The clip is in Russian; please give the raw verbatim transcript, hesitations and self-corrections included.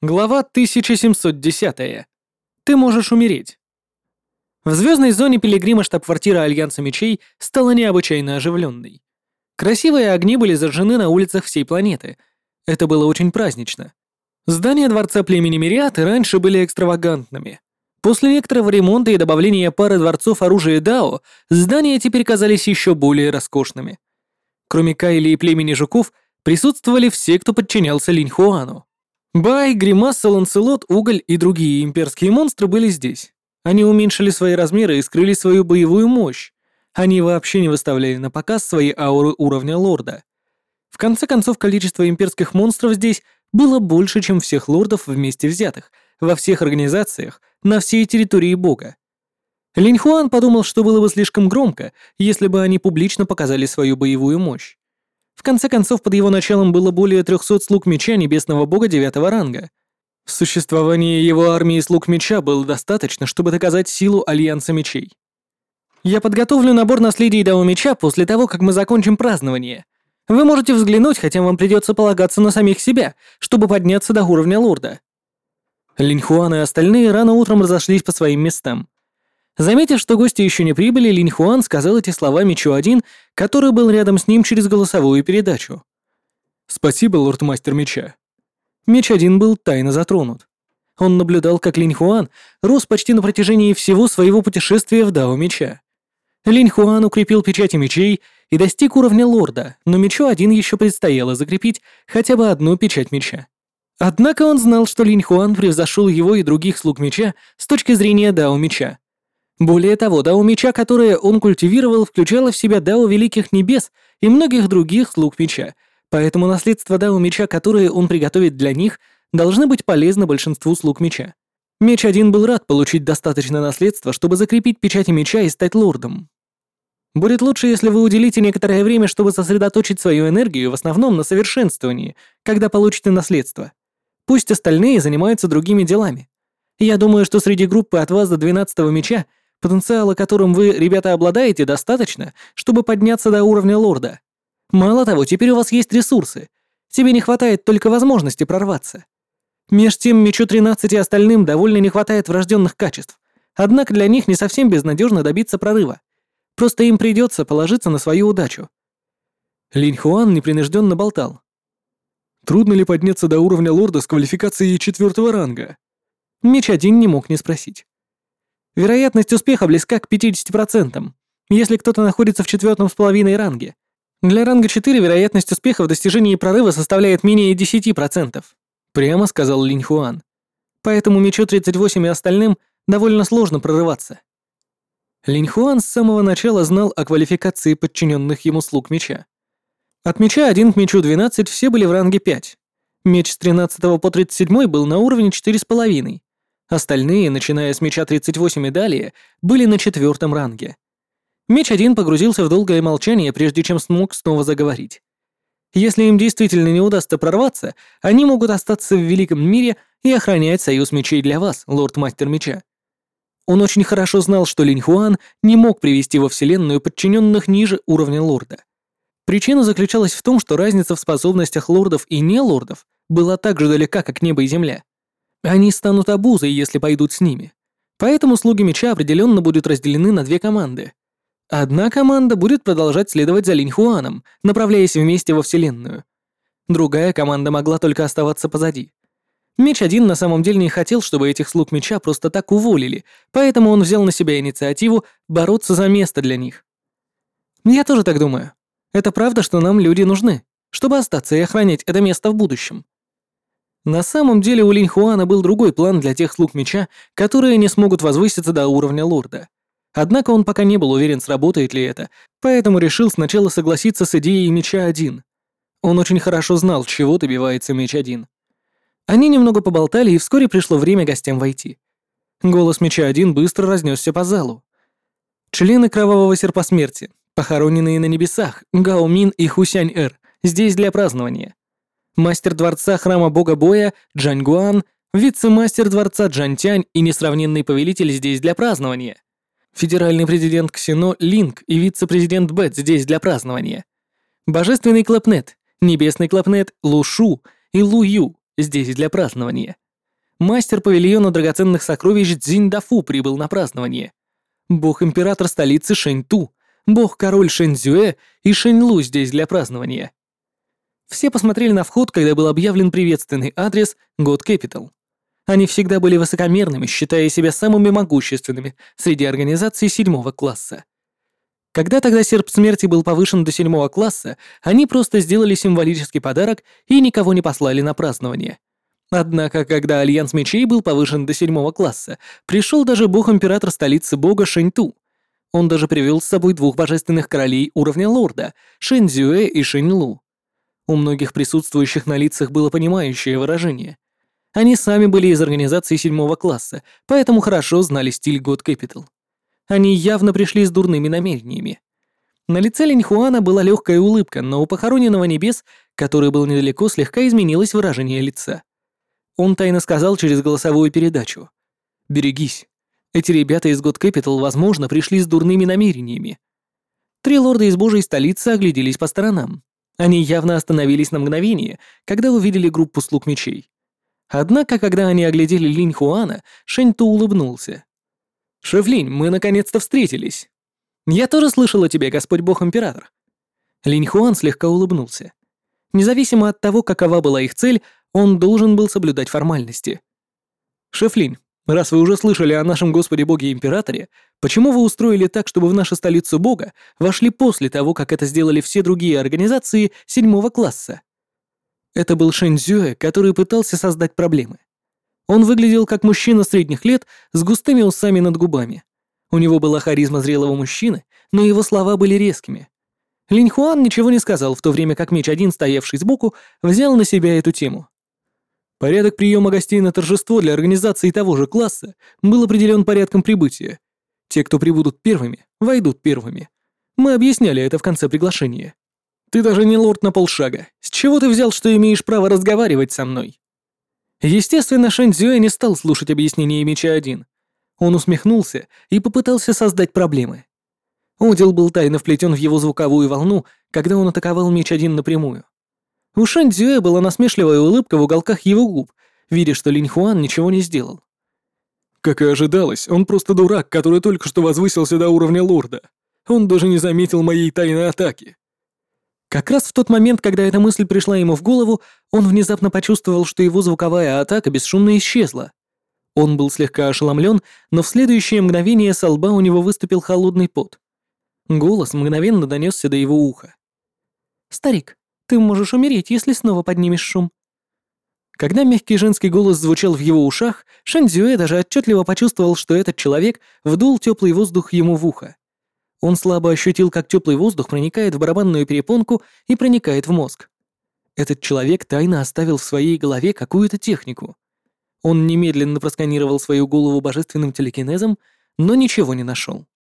Глава тысяча семьсот десять. Ты можешь умереть. В звездной зоне Пилигрима штаб-квартира Альянса Мечей стала необычайно оживленной. Красивые огни были зажжены на улицах всей планеты. Это было очень празднично. Здания дворца племени Мириаты раньше были экстравагантными. После некоторого ремонта и добавления пары дворцов оружия Дао, здания теперь казались еще более роскошными. Кроме Кайли и племени Жуков, присутствовали все, кто подчинялся Линь Хуану. Бай, Гримаса, Ланселот, Уголь и другие имперские монстры были здесь. Они уменьшили свои размеры и скрыли свою боевую мощь. Они вообще не выставляли на показ свои ауры уровня лорда. В конце концов, количество имперских монстров здесь было больше, чем всех лордов вместе взятых, во всех организациях, на всей территории бога. Линь Хуан подумал, что было бы слишком громко, если бы они публично показали свою боевую мощь. В конце концов, под его началом было более трехсот слуг меча небесного бога девятого ранга. Существование его армии слуг меча было достаточно, чтобы доказать силу Альянса мечей. Я подготовлю набор наследий Дао меча после того, как мы закончим празднование. Вы можете взглянуть, хотя вам придется полагаться на самих себя, чтобы подняться до уровня лорда. Линь Хуан и остальные рано утром разошлись по своим местам. Заметив, что гости еще не прибыли, Линь Хуан сказал эти слова Мечу один, который был рядом с ним через голосовую передачу. «Спасибо, лорд-мастер Меча». Меч один был тайно затронут. Он наблюдал, как Линь Хуан рос почти на протяжении всего своего путешествия в Дао Меча. Линь Хуан укрепил печати мечей и достиг уровня лорда, но Мечу один еще предстояло закрепить хотя бы одну печать меча. Однако он знал, что Линь Хуан превзошел его и других слуг меча с точки зрения Дао Меча. Более того, Дао меча, которое он культивировал, включало в себя Дао Великих Небес и многих других слуг меча, поэтому наследство Дао меча, которое он приготовит для них, должны быть полезны большинству слуг меча. Меч один был рад получить достаточно наследства, чтобы закрепить печати меча и стать лордом. Будет лучше, если вы уделите некоторое время, чтобы сосредоточить свою энергию в основном на совершенствовании, когда получите наследство. Пусть остальные занимаются другими делами. Я думаю, что среди группы от вас до двенадцатого меча потенциала, которым вы, ребята, обладаете, достаточно, чтобы подняться до уровня лорда. Мало того, теперь у вас есть ресурсы. Тебе не хватает только возможности прорваться. Меж тем, мечу тринадцать и остальным довольно не хватает врожденных качеств. Однако для них не совсем безнадежно добиться прорыва. Просто им придется положиться на свою удачу. Линь Хуан непринужденно болтал. Трудно ли подняться до уровня лорда с квалификацией четвертого ранга? Меч один не мог не спросить. Вероятность успеха близка к пятидесяти процентам, если кто-то находится в четвертом с половиной ранге. Для ранга четыре вероятность успеха в достижении прорыва составляет менее десяти процентов, прямо сказал Линь Хуан. Поэтому Мечу тридцать восемь и остальным довольно сложно прорываться. Линь Хуан с самого начала знал о квалификации подчиненных ему слуг меча. От меча один к мечу двенадцать все были в ранге пять. Меч с тринадцатого по тридцать седьмой был на уровне четыре с половиной. Остальные, начиная с меча тридцать восемь и далее, были на четвертом ранге. Меч один погрузился в долгое молчание, прежде чем смог снова заговорить. Если им действительно не удастся прорваться, они могут остаться в Великом мире и охранять союз мечей для вас, лорд-мастер меча. Он очень хорошо знал, что Линь Хуан не мог привести во Вселенную подчиненных ниже уровня лорда. Причина заключалась в том, что разница в способностях лордов и не-лордов была так же далека, как небо и земля. Они станут обузой, если пойдут с ними. Поэтому слуги меча определенно будут разделены на две команды. Одна команда будет продолжать следовать за Линь Хуаном, направляясь вместе во Вселенную. Другая команда могла только оставаться позади. Меч один на самом деле не хотел, чтобы этих слуг меча просто так уволили, поэтому он взял на себя инициативу бороться за место для них. Я тоже так думаю. Это правда, что нам люди нужны, чтобы остаться и охранять это место в будущем. На самом деле у Линь Хуана был другой план для тех слуг меча, которые не смогут возвыситься до уровня лорда. Однако он пока не был уверен, сработает ли это, поэтому решил сначала согласиться с идеей меча один. Он очень хорошо знал, чего добивается меч один. Они немного поболтали, и вскоре пришло время гостям войти. Голос меча один быстро разнесся по залу. Члены Кровавого Серпа Смерти, похороненные на небесах, Гао Мин и Хусянь-Эр, здесь для празднования. Мастер дворца храма бога боя Джань Гуан, вице-мастер дворца Джань Тянь и несравненный повелитель здесь для празднования. Федеральный президент Ксино Линк и вице-президент Бет здесь для празднования. Божественный Клэпнет, небесный Клэпнет Лу Шу и Лу Ю здесь для празднования. Мастер павильона драгоценных сокровищ Цзиньдафу прибыл на празднование. Бог-император столицы Шэньту, бог-король Шэньцзюэ и Шэньлу здесь для празднования. Все посмотрели на вход, когда был объявлен приветственный адрес God Capital. Они всегда были высокомерными, считая себя самыми могущественными среди организаций седьмого класса. Когда тогда серп смерти был повышен до седьмого класса, они просто сделали символический подарок и никого не послали на празднование. Однако, когда Альянс Мечей был повышен до седьмого класса, пришел даже бог-император столицы бога Шэньту. Он даже привел с собой двух божественных королей уровня лорда, Шэньцзюэ и Шэньлу. У многих присутствующих на лицах было понимающее выражение. Они сами были из организации седьмого класса, поэтому хорошо знали стиль God Capital. Они явно пришли с дурными намерениями. На лице Линьхуана была легкая улыбка, но у похороненного небес, который был недалеко, слегка изменилось выражение лица. Он тайно сказал через голосовую передачу: «Берегись. Эти ребята из God Capital, возможно, пришли с дурными намерениями». Три лорда из Божьей столицы огляделись по сторонам. Они явно остановились на мгновение, когда увидели группу слуг мечей. Однако, когда они оглядели Линьхуана, Шэньту улыбнулся. «Шеф Линь, мы наконец-то встретились. Я тоже слышал о тебе, Господь Бог-Император». Линьхуан слегка улыбнулся. Независимо от того, какова была их цель, он должен был соблюдать формальности. «Шеф Линь, раз вы уже слышали о нашем Господе Боге-Императоре, почему вы устроили так, чтобы в нашу столицу Бога вошли после того, как это сделали все другие организации седьмого класса?» Это был Шэньцзюэ, который пытался создать проблемы. Он выглядел как мужчина средних лет с густыми усами над губами. У него была харизма зрелого мужчины, но его слова были резкими. Линьхуан ничего не сказал, в то время как меч один, стоявший сбоку, взял на себя эту тему. Порядок приема гостей на торжество для организации того же класса был определен порядком прибытия. Те, кто прибудут первыми, войдут первыми. Мы объясняли это в конце приглашения. Ты даже не лорд на полшага. С чего ты взял, что имеешь право разговаривать со мной? Естественно, Шэньцзюэ не стал слушать объяснения меча один. Он усмехнулся и попытался создать проблемы. Удил был тайно вплетен в его звуковую волну, когда он атаковал меч один напрямую. У Шэньцзюэ была насмешливая улыбка в уголках его губ, видя, что Линьхуан ничего не сделал. Как и ожидалось, он просто дурак, который только что возвысился до уровня лорда. Он даже не заметил моей тайной атаки. Как раз в тот момент, когда эта мысль пришла ему в голову, он внезапно почувствовал, что его звуковая атака бесшумно исчезла. Он был слегка ошеломлен, но в следующее мгновение со лба у него выступил холодный пот. Голос мгновенно донесся до его уха. «Старик, ты можешь умереть, если снова поднимешь шум». Когда мягкий женский голос звучал в его ушах, Шэньцзюэ даже отчетливо почувствовал, что этот человек вдул теплый воздух ему в ухо. Он слабо ощутил, как теплый воздух проникает в барабанную перепонку и проникает в мозг. Этот человек тайно оставил в своей голове какую-то технику. Он немедленно просканировал свою голову божественным телекинезом, но ничего не нашел.